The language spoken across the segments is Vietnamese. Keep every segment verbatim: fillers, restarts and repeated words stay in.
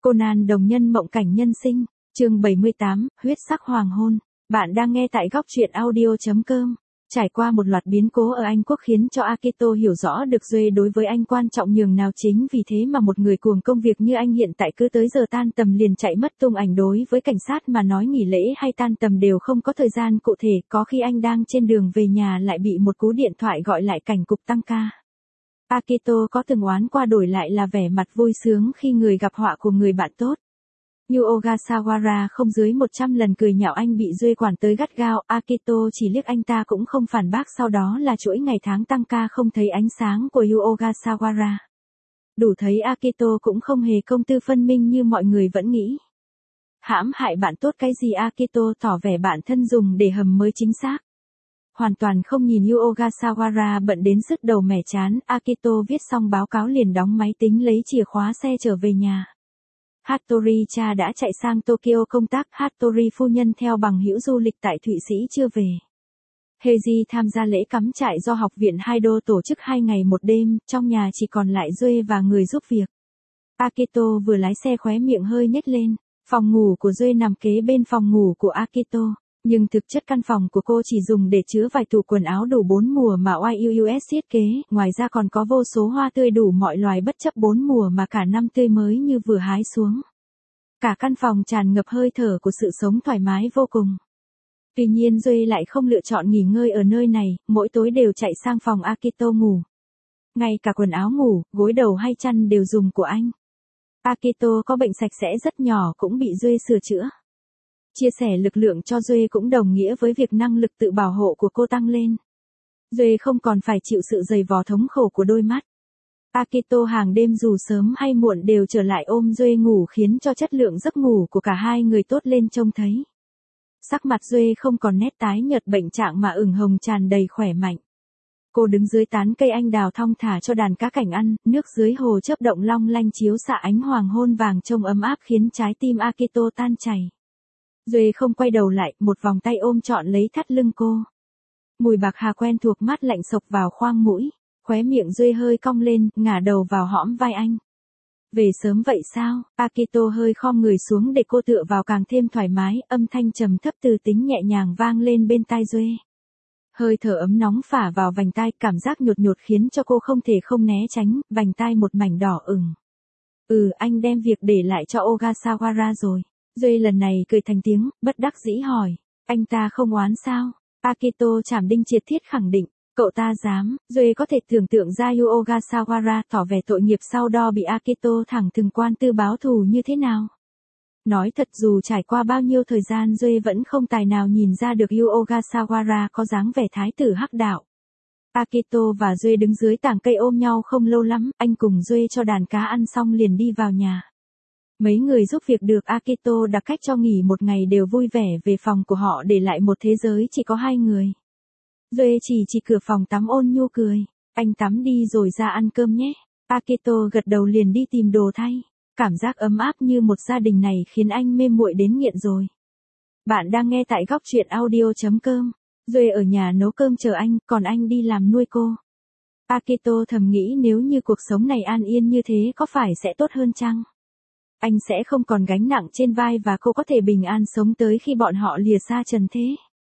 Conan đồng nhân mộng cảnh nhân sinh, chương bảy mươi tám, huyết sắc hoàng hôn. Bạn đang nghe tại góc truyện audio chấm com. Trải qua một loạt biến cố ở Anh Quốc khiến cho Akito hiểu rõ được Duê đối với anh quan trọng nhường nào, chính vì thế mà một người cuồng công việc như anh hiện tại cứ tới giờ tan tầm liền chạy mất tung ảnh. Đối với cảnh sát mà nói nghỉ lễ hay tan tầm đều không có thời gian cụ thể, có khi anh đang trên đường về nhà lại bị một cú điện thoại gọi lại cảnh cục tăng ca. Akito có từng oán qua đổi lại là vẻ mặt vui sướng khi người gặp họa của người bạn tốt. Yu Ogasawara không dưới một trăm lần cười nhạo anh bị Duê quản tới gắt gao, Akito chỉ liếc anh ta cũng không phản bác, sau đó là chuỗi ngày tháng tăng ca không thấy ánh sáng của Yu Ogasawara. Đủ thấy Akito cũng không hề công tư phân minh như mọi người vẫn nghĩ. Hãm hại bạn tốt cái gì? Akito tỏ vẻ bản thân dùng để hầm mới chính xác. Hoàn toàn không nhìn Yu Ogasawara bận đến sứt đầu mẻ chán, Akito viết xong báo cáo liền đóng máy tính lấy chìa khóa xe trở về nhà. Hattori cha đã chạy sang Tokyo công tác, Hattori phu nhân theo bằng hữu du lịch tại Thụy Sĩ chưa về. Heiji tham gia lễ cắm trại do học viện Haido tổ chức hai ngày một đêm, trong nhà chỉ còn lại Duê và người giúp việc. Akito vừa lái xe khóe miệng hơi nhếch lên, phòng ngủ của Duê nằm kế bên phòng ngủ của Akito. Nhưng thực chất căn phòng của cô chỉ dùng để chứa vài tủ quần áo đủ bốn mùa mà i u ét thiết kế, ngoài ra còn có vô số hoa tươi đủ mọi loài bất chấp bốn mùa mà cả năm tươi mới như vừa hái xuống. Cả căn phòng tràn ngập hơi thở của sự sống thoải mái vô cùng. Tuy nhiên Duê lại không lựa chọn nghỉ ngơi ở nơi này, mỗi tối đều chạy sang phòng Akito ngủ. Ngay cả quần áo ngủ, gối đầu hay chăn đều dùng của anh. Akito có bệnh sạch sẽ rất nhỏ cũng bị Duê sửa chữa. Chia sẻ lực lượng cho Duê cũng đồng nghĩa với việc năng lực tự bảo hộ của cô tăng lên. Duê không còn phải chịu sự dày vò thống khổ của đôi mắt. Akito hàng đêm dù sớm hay muộn đều trở lại ôm Duê ngủ, khiến cho chất lượng giấc ngủ của cả hai người tốt lên trông thấy. Sắc mặt Duê không còn nét tái nhợt bệnh trạng mà ửng hồng tràn đầy khỏe mạnh. Cô đứng dưới tán cây anh đào thong thả cho đàn cá cảnh ăn, nước dưới hồ chớp động long lanh chiếu xạ ánh hoàng hôn vàng trông ấm áp khiến trái tim Akito tan chảy. Duê không quay đầu lại, một vòng tay ôm trọn lấy thắt lưng cô. Mùi bạc hà quen thuộc mát lạnh xộc vào khoang mũi, khóe miệng Duê hơi cong lên, ngả đầu vào hõm vai anh. Về sớm vậy sao? Akito hơi khom người xuống để cô tựa vào càng thêm thoải mái, âm thanh trầm thấp từ tính nhẹ nhàng vang lên bên tai Duê. Hơi thở ấm nóng phả vào vành tai, cảm giác nhột nhột khiến cho cô không thể không né tránh, vành tai một mảnh đỏ ửng. Ừ, anh đem việc để lại cho Ogasawara rồi. Duê lần này cười thành tiếng, bất đắc dĩ hỏi, anh ta không oán sao? Akito chảm đinh triệt thiết khẳng định, cậu ta dám. Duê có thể tưởng tượng ra Yu Ogasawara tỏ vẻ tội nghiệp sau đó bị Akito thẳng thừng quan tư báo thù như thế nào. Nói thật, dù trải qua bao nhiêu thời gian Duê vẫn không tài nào nhìn ra được Yu Ogasawara có dáng vẻ thái tử hắc đạo. Akito và Duê đứng dưới tảng cây ôm nhau không lâu lắm, anh cùng Duê cho đàn cá ăn xong liền đi vào nhà. Mấy người giúp việc được Akito đặt cách cho nghỉ một ngày đều vui vẻ về phòng của họ, để lại một thế giới chỉ có hai người. Duê chỉ chỉ cửa phòng tắm ôn nhu cười, anh tắm đi rồi ra ăn cơm nhé. Akito gật đầu liền đi tìm đồ thay. Cảm giác ấm áp như một gia đình này khiến anh mê muội đến nghiện rồi. Bạn đang nghe tại góc truyện audio chấm com. Duê ở nhà nấu cơm chờ anh, còn anh đi làm nuôi cô. Akito thầm nghĩ nếu như cuộc sống này an yên như thế có phải sẽ tốt hơn chăng? Anh sẽ không còn gánh nặng trên vai và cô có thể bình an sống tới khi bọn họ lìa xa trần thế.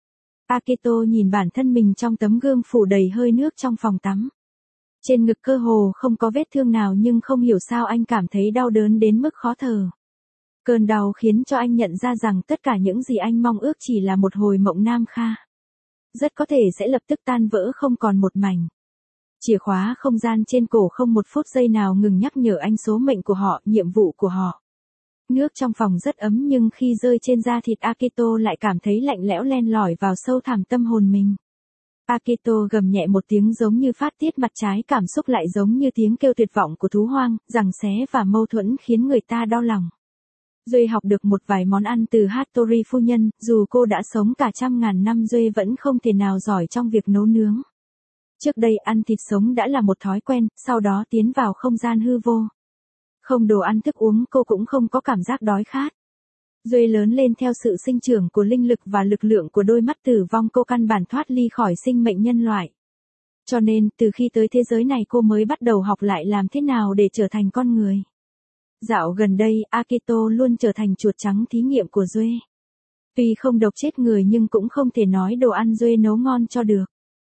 Akito nhìn bản thân mình trong tấm gương phủ đầy hơi nước trong phòng tắm. Trên ngực cơ hồ không có vết thương nào, nhưng không hiểu sao anh cảm thấy đau đớn đến mức khó thở. Cơn đau khiến cho anh nhận ra rằng tất cả những gì anh mong ước chỉ là một hồi mộng nam kha. Rất có thể sẽ lập tức tan vỡ không còn một mảnh. Chìa khóa không gian trên cổ không một phút giây nào ngừng nhắc nhở anh số mệnh của họ, nhiệm vụ của họ. Nước trong phòng rất ấm nhưng khi rơi trên da thịt Akito lại cảm thấy lạnh lẽo len lỏi vào sâu thẳm tâm hồn mình. Akito gầm nhẹ một tiếng giống như phát tiết, mặt trái cảm xúc lại giống như tiếng kêu tuyệt vọng của thú hoang, giằng xé và mâu thuẫn khiến người ta đau lòng. Duê học được một vài món ăn từ Hattori phu nhân, dù cô đã sống cả trăm ngàn năm Duê vẫn không thể nào giỏi trong việc nấu nướng. Trước đây ăn thịt sống đã là một thói quen, sau đó tiến vào không gian hư vô. Không đồ ăn thức uống cô cũng không có cảm giác đói khát. Duê lớn lên theo sự sinh trưởng của linh lực và lực lượng của đôi mắt tử vong, cô căn bản thoát ly khỏi sinh mệnh nhân loại. Cho nên, từ khi tới thế giới này cô mới bắt đầu học lại làm thế nào để trở thành con người. Dạo gần đây, Akito luôn trở thành chuột trắng thí nghiệm của Duê. Tuy không độc chết người nhưng cũng không thể nói đồ ăn Duê nấu ngon cho được.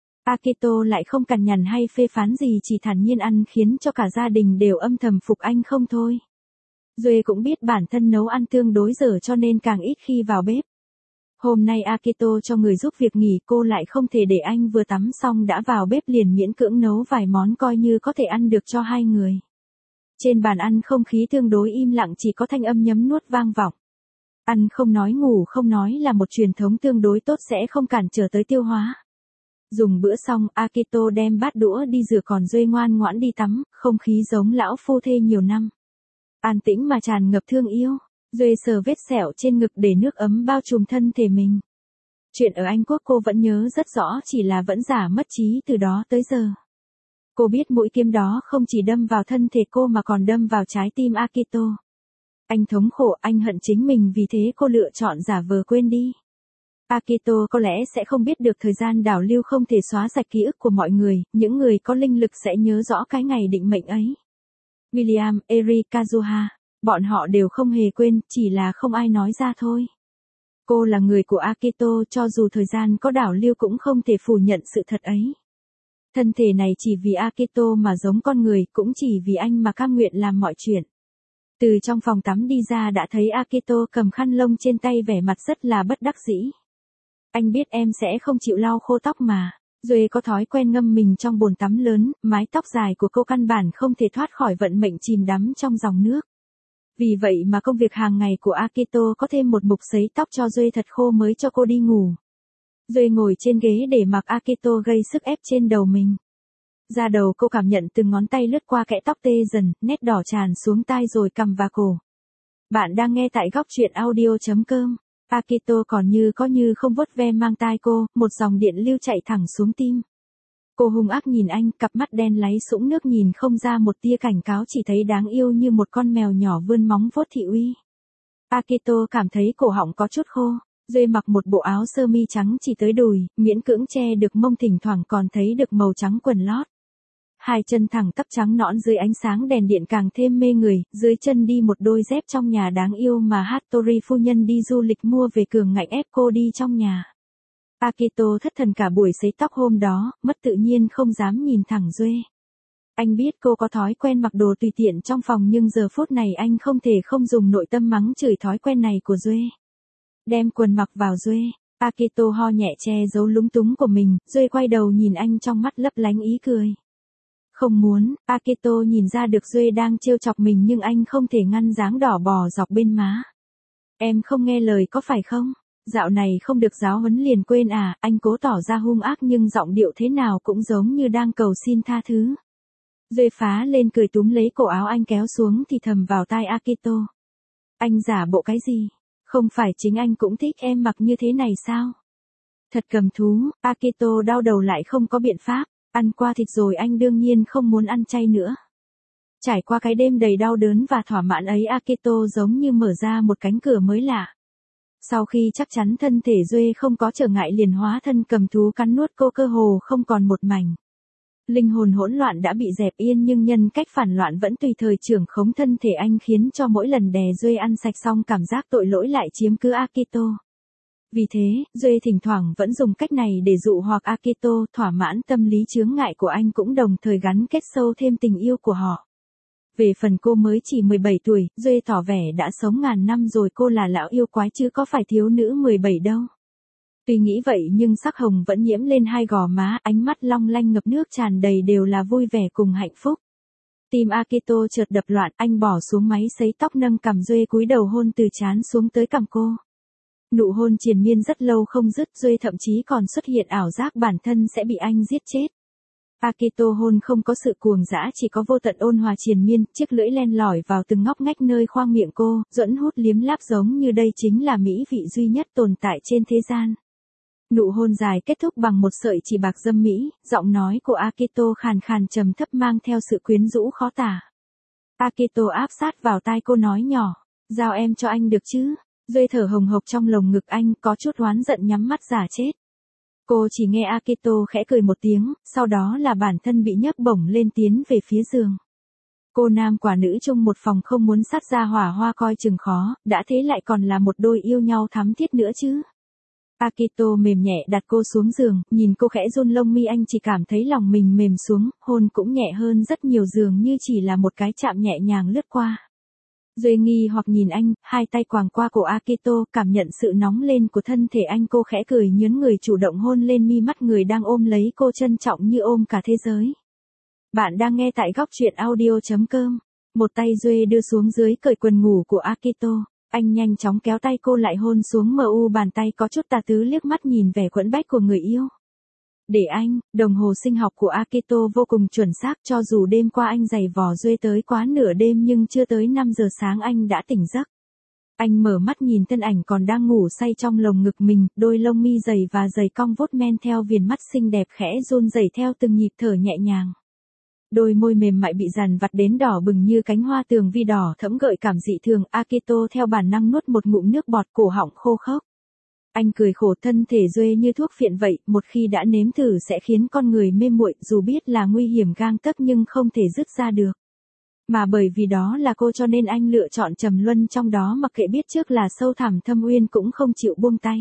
Akito lại không cằn nhằn hay phê phán gì, chỉ thản nhiên ăn khiến cho cả gia đình đều âm thầm phục anh không thôi. Duê cũng biết bản thân nấu ăn tương đối dở cho nên càng ít khi vào bếp. Hôm nay Akito cho người giúp việc nghỉ, cô lại không thể để anh vừa tắm xong đã vào bếp liền miễn cưỡng nấu vài món coi như có thể ăn được cho hai người. Trên bàn ăn không khí tương đối im lặng, chỉ có thanh âm nhấm nuốt vang vọng. Ăn không nói ngủ không nói là một truyền thống tương đối tốt, sẽ không cản trở tới tiêu hóa. Dùng bữa xong, Akito đem bát đũa đi rửa, còn Duê ngoan ngoãn đi tắm, không khí giống lão phu thê nhiều năm. An tĩnh mà tràn ngập thương yêu. Duê sờ vết sẹo trên ngực để nước ấm bao trùm thân thể mình. Chuyện ở Anh Quốc cô vẫn nhớ rất rõ, chỉ là vẫn giả mất trí từ đó tới giờ. Cô biết mũi kiếm đó không chỉ đâm vào thân thể cô mà còn đâm vào trái tim Akito. Anh thống khổ, anh hận chính mình, vì thế cô lựa chọn giả vờ quên đi. Akito có lẽ sẽ không biết được thời gian đảo lưu không thể xóa sạch ký ức của mọi người, những người có linh lực sẽ nhớ rõ cái ngày định mệnh ấy. William, Eri, Kazuha, bọn họ đều không hề quên, chỉ là không ai nói ra thôi. Cô là người của Akito, cho dù thời gian có đảo lưu cũng không thể phủ nhận sự thật ấy. Thân thể này chỉ vì Akito mà giống con người, cũng chỉ vì anh mà cam nguyện làm mọi chuyện. Từ trong phòng tắm đi ra đã thấy Akito cầm khăn lông trên tay, vẻ mặt rất là bất đắc dĩ. Anh biết em sẽ không chịu lau khô tóc mà. Duê có thói quen ngâm mình trong bồn tắm lớn, mái tóc dài của cô căn bản không thể thoát khỏi vận mệnh chìm đắm trong dòng nước. Vì vậy mà công việc hàng ngày của Akito có thêm một mục sấy tóc cho Duê thật khô mới cho cô đi ngủ. Duê ngồi trên ghế để mặc Akito gây sức ép trên đầu mình. Da đầu cô cảm nhận từng ngón tay lướt qua kẽ tóc tê dần, nét đỏ tràn xuống tai rồi cằm và cổ. Bạn đang nghe tại góc truyện audio chấm com. Akito còn như có như không vuốt ve mang tai cô, một dòng điện lưu chạy thẳng xuống tim. Cô hung ác nhìn anh, cặp mắt đen láy sũng nước nhìn không ra một tia cảnh cáo, chỉ thấy đáng yêu như một con mèo nhỏ vươn móng vuốt thị uy. Akito cảm thấy cổ họng có chút khô. Duê mặc một bộ áo sơ mi trắng chỉ tới đùi, miễn cưỡng che được mông, thỉnh thoảng còn thấy được màu trắng quần lót. Hai chân thẳng tắp trắng nõn dưới ánh sáng đèn điện càng thêm mê người, dưới chân đi một đôi dép trong nhà đáng yêu mà Hattori phu nhân đi du lịch mua về, cường ngạnh ép cô đi trong nhà. Akito thất thần cả buổi sấy tóc hôm đó, mất tự nhiên không dám nhìn thẳng Duê. Anh biết cô có thói quen mặc đồ tùy tiện trong phòng, nhưng giờ phút này anh không thể không dùng nội tâm mắng chửi thói quen này của Duê. Đem quần mặc vào Duê. Akito ho nhẹ che giấu lúng túng của mình, Duê quay đầu nhìn anh trong mắt lấp lánh ý cười. Không muốn, Akito nhìn ra được Duê đang trêu chọc mình nhưng anh không thể ngăn dáng đỏ bò dọc bên má. Em không nghe lời có phải không? Dạo này không được giáo huấn liền quên à? Anh cố tỏ ra hung ác nhưng giọng điệu thế nào cũng giống như đang cầu xin tha thứ. Duê phá lên cười túm lấy cổ áo anh kéo xuống thì thầm vào tai Akito. Anh giả bộ cái gì? Không phải chính anh cũng thích em mặc như thế này sao? Thật cầm thú, Akito đau đầu lại không có biện pháp. Ăn qua thịt rồi anh đương nhiên không muốn ăn chay nữa. Trải qua cái đêm đầy đau đớn và thỏa mãn ấy, Akito giống như mở ra một cánh cửa mới lạ. Sau khi chắc chắn thân thể Duê không có trở ngại liền hóa thân cầm thú cắn nuốt cô, cơ hồ không còn một mảnh. Linh hồn hỗn loạn đã bị dẹp yên nhưng nhân cách phản loạn vẫn tùy thời trưởng khống thân thể anh, khiến cho mỗi lần đè Duê ăn sạch xong cảm giác tội lỗi lại chiếm cứ Akito. Vì thế, Duê thỉnh thoảng vẫn dùng cách này để dụ hoặc Akito, thỏa mãn tâm lý chướng ngại của anh cũng đồng thời gắn kết sâu thêm tình yêu của họ. Về phần cô mới chỉ mười bảy tuổi, Duê tỏ vẻ đã sống ngàn năm rồi, cô là lão yêu quái chứ có phải thiếu nữ mười bảy đâu. Tuy nghĩ vậy nhưng sắc hồng vẫn nhiễm lên hai gò má, ánh mắt long lanh ngập nước tràn đầy đều là vui vẻ cùng hạnh phúc. Tim Akito chợt đập loạn, anh bỏ xuống máy sấy tóc nâng cằm Duê cúi đầu hôn từ trán xuống tới cằm cô. Nụ hôn triền miên rất lâu không dứt, Duê thậm chí còn xuất hiện ảo giác bản thân sẽ bị anh giết chết. Akito hôn không có sự cuồng dã, chỉ có vô tận ôn hòa triền miên, chiếc lưỡi len lỏi vào từng ngóc ngách nơi khoang miệng cô, duẫn hút liếm láp giống như đây chính là mỹ vị duy nhất tồn tại trên thế gian. Nụ hôn dài kết thúc bằng một sợi chỉ bạc dâm mỹ, giọng nói của Akito khàn khàn trầm thấp mang theo sự quyến rũ khó tả. Akito áp sát vào tai cô nói nhỏ, giao em cho anh được chứ? Duê thở hồng hộc trong lồng ngực anh, có chút oán giận nhắm mắt giả chết. Cô chỉ nghe Akito khẽ cười một tiếng, sau đó là bản thân bị nhấc bổng lên tiến về phía giường. Cô nam quả nữ chung một phòng không muốn sát ra hỏa hoa coi chừng khó, đã thế lại còn là một đôi yêu nhau thắm thiết nữa chứ. Akito mềm nhẹ đặt cô xuống giường, nhìn cô khẽ run lông mi anh chỉ cảm thấy lòng mình mềm xuống, hôn cũng nhẹ hơn rất nhiều dường như chỉ là một cái chạm nhẹ nhàng lướt qua. Duy nghi hoặc nhìn anh, hai tay quàng qua cổ Akito, cảm nhận sự nóng lên của thân thể anh, cô khẽ cười nhướn người chủ động hôn lên mi mắt người đang ôm lấy cô trân trọng như ôm cả thế giới. Bạn đang nghe tại góc truyện audio chấm com. Một tay Duy đưa xuống dưới cởi quần ngủ của Akito. Anh nhanh chóng kéo tay cô lại hôn xuống mờ u bàn tay có chút tà tứ liếc mắt nhìn vẻ quẫn bách của người yêu. Để anh, đồng hồ sinh học của Akito vô cùng chuẩn xác cho dù đêm qua anh giày vò Duy tới quá nửa đêm nhưng chưa tới năm giờ sáng anh đã tỉnh giấc. Anh mở mắt nhìn thân ảnh còn đang ngủ say trong lồng ngực mình, đôi lông mi dày và dày cong vuốt men theo viền mắt xinh đẹp khẽ run rẩy theo từng nhịp thở nhẹ nhàng. Đôi môi mềm mại bị dằn vặt đến đỏ bừng như cánh hoa tường vi đỏ thẫm gợi cảm dị thường, Akito theo bản năng nuốt một ngụm nước bọt, cổ họng khô khốc. Anh cười khổ, thân thể Duy như thuốc phiện vậy, một khi đã nếm thử sẽ khiến con người mê muội, dù biết là nguy hiểm gang tấc nhưng không thể dứt ra được. Mà bởi vì đó là cô cho nên anh lựa chọn trầm luân trong đó, mặc kệ biết trước là sâu thẳm thâm uyên cũng không chịu buông tay.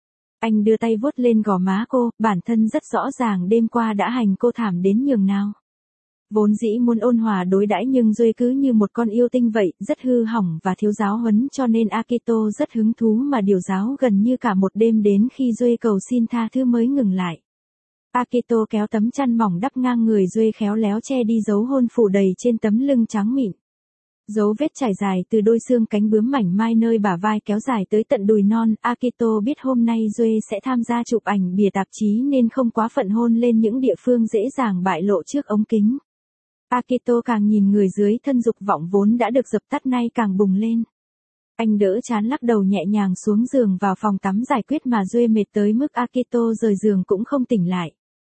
Anh đưa tay vuốt lên gò má cô, bản thân rất rõ ràng đêm qua đã hành cô thảm đến nhường nào. Vốn dĩ muốn ôn hòa đối đãi nhưng Duy cứ như một con yêu tinh vậy, rất hư hỏng và thiếu giáo huấn cho nên Akito rất hứng thú mà điều giáo gần như cả một đêm đến khi Duy cầu xin tha thứ mới ngừng lại. Akito kéo tấm chăn mỏng đắp ngang người Duy khéo léo che đi dấu hôn phủ đầy trên tấm lưng trắng mịn. Dấu vết trải dài từ đôi xương cánh bướm mảnh mai nơi bả vai kéo dài tới tận đùi non, Akito biết hôm nay Duy sẽ tham gia chụp ảnh bìa tạp chí nên không quá phận hôn lên những địa phương dễ dàng bại lộ trước ống kính. Akito càng nhìn người dưới thân dục vọng vốn đã được dập tắt nay càng bùng lên. Anh đỡ chán lắc đầu nhẹ nhàng xuống giường vào phòng tắm giải quyết mà Duy mệt tới mức Akito rời giường cũng không tỉnh lại.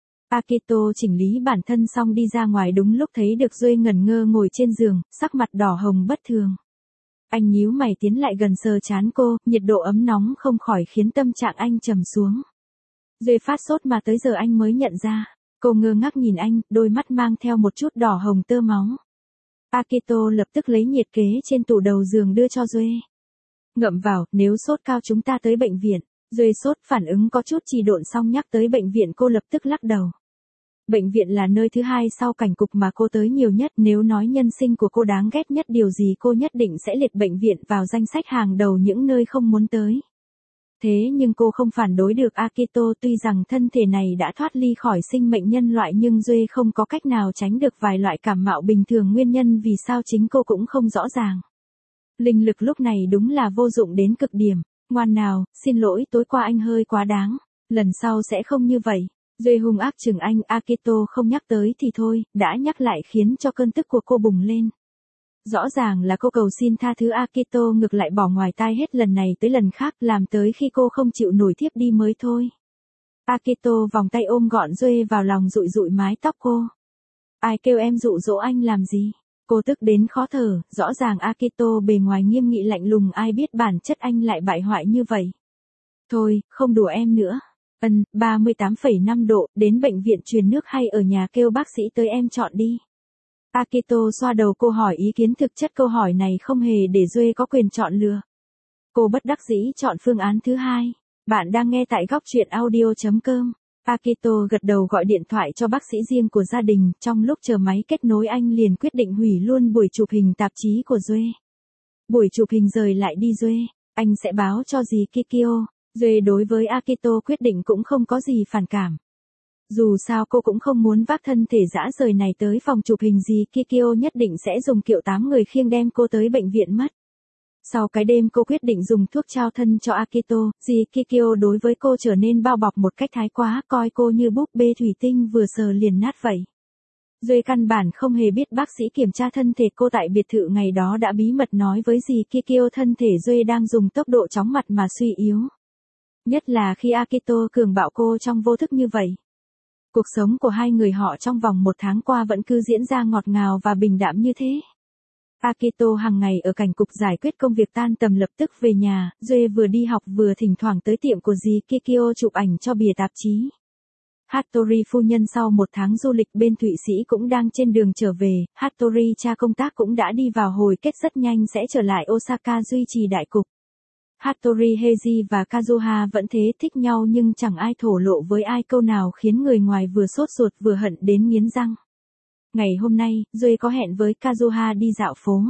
Akito chỉnh lý bản thân xong đi ra ngoài đúng lúc thấy được Duy ngẩn ngơ ngồi trên giường, sắc mặt đỏ hồng bất thường. Anh nhíu mày tiến lại gần sờ trán cô, nhiệt độ ấm nóng không khỏi khiến tâm trạng anh trầm xuống. Duy phát sốt mà tới giờ anh mới nhận ra. Cô ngơ ngác nhìn anh, đôi mắt mang theo một chút đỏ hồng tơ máu. Akito lập tức lấy nhiệt kế trên tủ đầu giường đưa cho Duy. Ngậm vào, nếu sốt cao chúng ta tới bệnh viện. Duy sốt phản ứng có chút trì độn xong nhắc tới bệnh viện cô lập tức lắc đầu. Bệnh viện là nơi thứ hai sau cảnh cục mà cô tới nhiều nhất, nếu nói nhân sinh của cô đáng ghét nhất điều gì cô nhất định sẽ liệt bệnh viện vào danh sách hàng đầu những nơi không muốn tới. Thế nhưng cô không phản đối được Akito, tuy rằng thân thể này đã thoát ly khỏi sinh mệnh nhân loại nhưng Duy không có cách nào tránh được vài loại cảm mạo bình thường, nguyên nhân vì sao chính cô cũng không rõ ràng. Linh lực lúc này đúng là vô dụng đến cực điểm. Ngoan nào, xin lỗi tối qua anh hơi quá đáng, lần sau sẽ không như vậy. Duy hung ác chừng anh, Akito không nhắc tới thì thôi, đã nhắc lại khiến cho cơn tức của cô bùng lên. Rõ ràng là cô cầu xin tha thứ, Akito ngược lại bỏ ngoài tai hết lần này tới lần khác, làm tới khi cô không chịu nổi thiếp đi mới thôi. Akito vòng tay ôm gọn Duy vào lòng dụi dụi mái tóc cô. Ai kêu em dụ dỗ anh làm gì? Cô tức đến khó thở, rõ ràng Akito bề ngoài nghiêm nghị lạnh lùng, ai biết bản chất anh lại bại hoại như vậy. Thôi, không đùa em nữa. Ân, ba mươi tám phẩy năm độ, đến bệnh viện truyền nước hay ở nhà kêu bác sĩ tới em chọn đi. Akito xoa đầu cô hỏi ý kiến, thực chất câu hỏi này không hề để Duy có quyền chọn lựa. Cô bất đắc dĩ chọn phương án thứ hai. Bạn đang nghe tại góc truyện audio chấm com. Akito gật đầu gọi điện thoại cho bác sĩ riêng của gia đình, trong lúc chờ máy kết nối anh liền quyết định hủy luôn buổi chụp hình tạp chí của Duy. Buổi chụp hình rời lại đi Duy, anh sẽ báo cho dì Kikyo. Duy đối với Akito quyết định cũng không có gì phản cảm. Dù sao cô cũng không muốn vác thân thể dã rời này tới phòng chụp hình, gì Kikyo nhất định sẽ dùng kiệu tám người khiêng đem cô tới bệnh viện mất. Sau cái đêm cô quyết định dùng thuốc trao thân cho Akito, dì Kikyo đối với cô trở nên bao bọc một cách thái quá, coi cô như búp bê thủy tinh vừa sờ liền nát vậy. Duy căn bản không hề biết bác sĩ kiểm tra thân thể cô tại biệt thự ngày đó đã bí mật nói với dì Kikyo thân thể Duy đang dùng tốc độ chóng mặt mà suy yếu. Nhất là khi Akito cường bạo cô trong vô thức như vậy. Cuộc sống của hai người họ trong vòng một tháng qua vẫn cứ diễn ra ngọt ngào và bình đạm như thế. Akito hàng ngày ở cảnh cục giải quyết công việc, tan tầm lập tức về nhà, Duy vừa đi học vừa thỉnh thoảng tới tiệm của dì Kikyo chụp ảnh cho bìa tạp chí. Hattori phu nhân sau một tháng du lịch bên Thụy Sĩ cũng đang trên đường trở về, Hattori cha công tác cũng đã đi vào hồi kết rất nhanh sẽ trở lại Osaka duy trì đại cục. Hattori Heiji và Kazuha vẫn thế thích nhau nhưng chẳng ai thổ lộ với ai câu nào khiến người ngoài vừa sốt ruột vừa hận đến nghiến răng. Ngày hôm nay, Duê có hẹn với Kazuha đi dạo phố.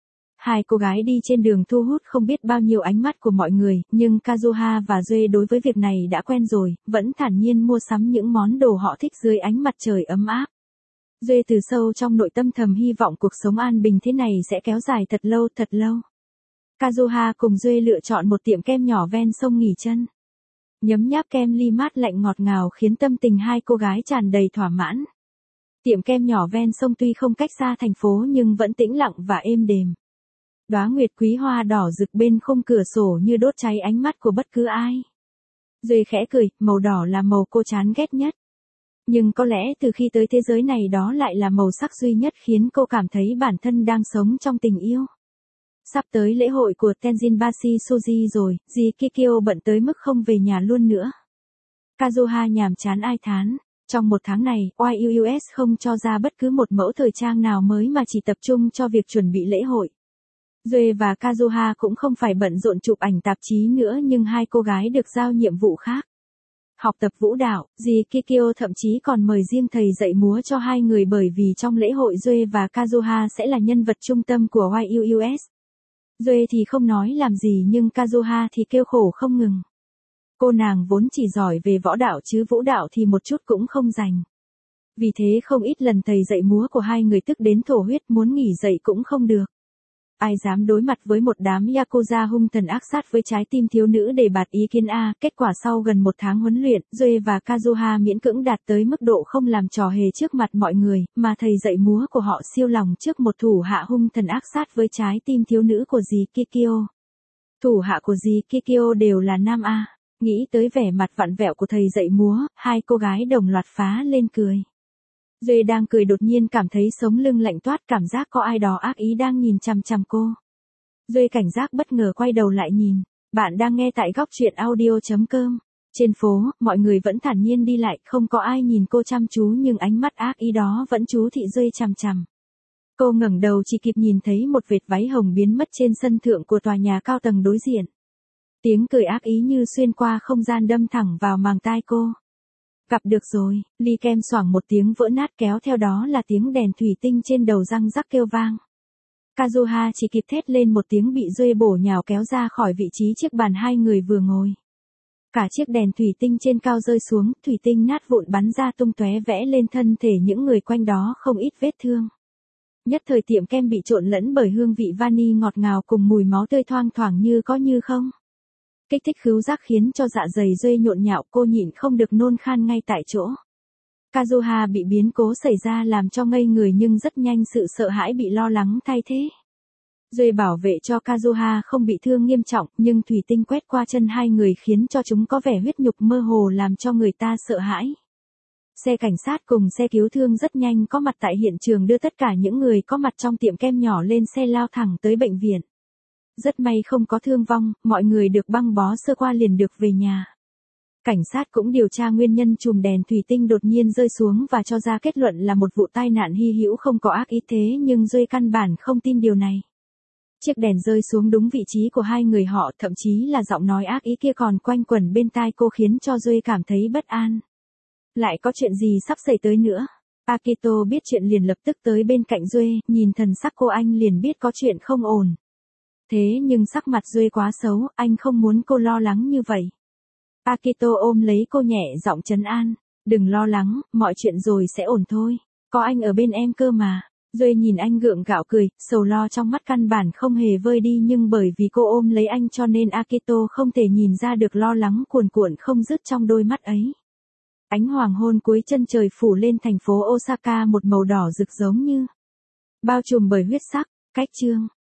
Hai cô gái đi trên đường thu hút không biết bao nhiêu ánh mắt của mọi người, nhưng Kazuha và Duê đối với việc này đã quen rồi, vẫn thản nhiên mua sắm những món đồ họ thích dưới ánh mặt trời ấm áp. Duê từ sâu trong nội tâm thầm hy vọng cuộc sống an bình thế này sẽ kéo dài thật lâu thật lâu. Kazuha cùng Duê lựa chọn một tiệm kem nhỏ ven sông nghỉ chân. Nhấm nháp kem ly mát lạnh ngọt ngào khiến tâm tình hai cô gái tràn đầy thỏa mãn. Tiệm kem nhỏ ven sông tuy không cách xa thành phố nhưng vẫn tĩnh lặng và êm đềm. Đóa nguyệt quý hoa đỏ rực bên khung cửa sổ như đốt cháy ánh mắt của bất cứ ai. Duê khẽ cười, màu đỏ là màu cô chán ghét nhất. Nhưng có lẽ từ khi tới thế giới này đó lại là màu sắc duy nhất khiến cô cảm thấy bản thân đang sống trong tình yêu. Sắp tới lễ hội của Tenjinbashi Suji rồi, dì Kikyo bận tới mức không về nhà luôn nữa. Kazuha nhàm chán ai thán. Trong một tháng này, i u ét không cho ra bất cứ một mẫu thời trang nào mới mà chỉ tập trung cho việc chuẩn bị lễ hội. Duê và Kazuha cũng không phải bận rộn chụp ảnh tạp chí nữa nhưng hai cô gái được giao nhiệm vụ khác. Học tập vũ đạo, dì Kikyo thậm chí còn mời riêng thầy dạy múa cho hai người bởi vì trong lễ hội Duê và Kazuha sẽ là nhân vật trung tâm của i u ét. Duê thì không nói làm gì nhưng Kazuha thì kêu khổ không ngừng. Cô nàng vốn chỉ giỏi về võ đạo chứ vũ đạo thì một chút cũng không rành. Vì thế không ít lần thầy dạy múa của hai người tức đến thổ huyết muốn nghỉ dạy cũng không được. Ai dám đối mặt với một đám Yakuza hung thần ác sát với trái tim thiếu nữ để bạt ý kiến a, kết quả sau gần một tháng huấn luyện, Duê và Kazuha miễn cưỡng đạt tới mức độ không làm trò hề trước mặt mọi người, mà thầy dạy múa của họ siêu lòng trước một thủ hạ hung thần ác sát với trái tim thiếu nữ của dì Kikyo. Thủ hạ của dì Kikyo đều là nam a. Nghĩ tới vẻ mặt vặn vẹo của thầy dạy múa, hai cô gái đồng loạt phá lên cười. Duê đang cười đột nhiên cảm thấy sống lưng lạnh toát cảm giác có ai đó ác ý đang nhìn chằm chằm cô. Duê cảnh giác bất ngờ quay đầu lại nhìn. Bạn đang nghe tại góc truyện audio chấm com. Trên phố, mọi người vẫn thản nhiên đi lại, không có ai nhìn cô chăm chú nhưng ánh mắt ác ý đó vẫn chú thị Duê chằm chằm. Cô ngẩng đầu chỉ kịp nhìn thấy một vệt váy hồng biến mất trên sân thượng của tòa nhà cao tầng đối diện. Tiếng cười ác ý như xuyên qua không gian đâm thẳng vào màng tai cô. Gặp được rồi, ly kem xoảng một tiếng vỡ nát kéo theo đó là tiếng đèn thủy tinh trên đầu răng rắc kêu vang. Kazuha chỉ kịp thét lên một tiếng bị Duê bổ nhào kéo ra khỏi vị trí chiếc bàn hai người vừa ngồi. Cả chiếc đèn thủy tinh trên cao rơi xuống, thủy tinh nát vụn bắn ra tung tóe vẽ lên thân thể những người quanh đó không ít vết thương. Nhất thời tiệm kem bị trộn lẫn bởi hương vị vani ngọt ngào cùng mùi máu tươi thoang thoảng như có như không. Kích thích khứu giác khiến cho dạ dày Duê nhộn nhạo, cô nhịn không được nôn khan ngay tại chỗ. Kazuha bị biến cố xảy ra làm cho ngây người nhưng rất nhanh sự sợ hãi bị lo lắng thay thế. Duê bảo vệ cho Kazuha không bị thương nghiêm trọng nhưng thủy tinh quét qua chân hai người khiến cho chúng có vẻ huyết nhục mơ hồ làm cho người ta sợ hãi. Xe cảnh sát cùng xe cứu thương rất nhanh có mặt tại hiện trường đưa tất cả những người có mặt trong tiệm kem nhỏ lên xe lao thẳng tới bệnh viện. Rất may không có thương vong, mọi người được băng bó sơ qua liền được về nhà. Cảnh sát cũng điều tra nguyên nhân chùm đèn thủy tinh đột nhiên rơi xuống và cho ra kết luận là một vụ tai nạn hy hữu không có ác ý thế nhưng Duê căn bản không tin điều này. Chiếc đèn rơi xuống đúng vị trí của hai người họ, thậm chí là giọng nói ác ý kia còn quanh quẩn bên tai cô khiến cho Duê cảm thấy bất an. Lại có chuyện gì sắp xảy tới nữa? Akito biết chuyện liền lập tức tới bên cạnh Duê, nhìn thần sắc cô anh liền biết có chuyện không ổn. Thế nhưng sắc mặt Duê quá xấu, anh không muốn cô lo lắng như vậy. Akito ôm lấy cô nhẹ giọng trấn an, đừng lo lắng, mọi chuyện rồi sẽ ổn thôi, có anh ở bên em cơ mà. Duê nhìn anh gượng gạo cười, sầu lo trong mắt căn bản không hề vơi đi nhưng bởi vì cô ôm lấy anh cho nên Akito không thể nhìn ra được lo lắng cuồn cuộn không dứt trong đôi mắt ấy. Ánh hoàng hôn cuối chân trời phủ lên thành phố Osaka một màu đỏ rực giống như bao trùm bởi huyết sắc, cách chương.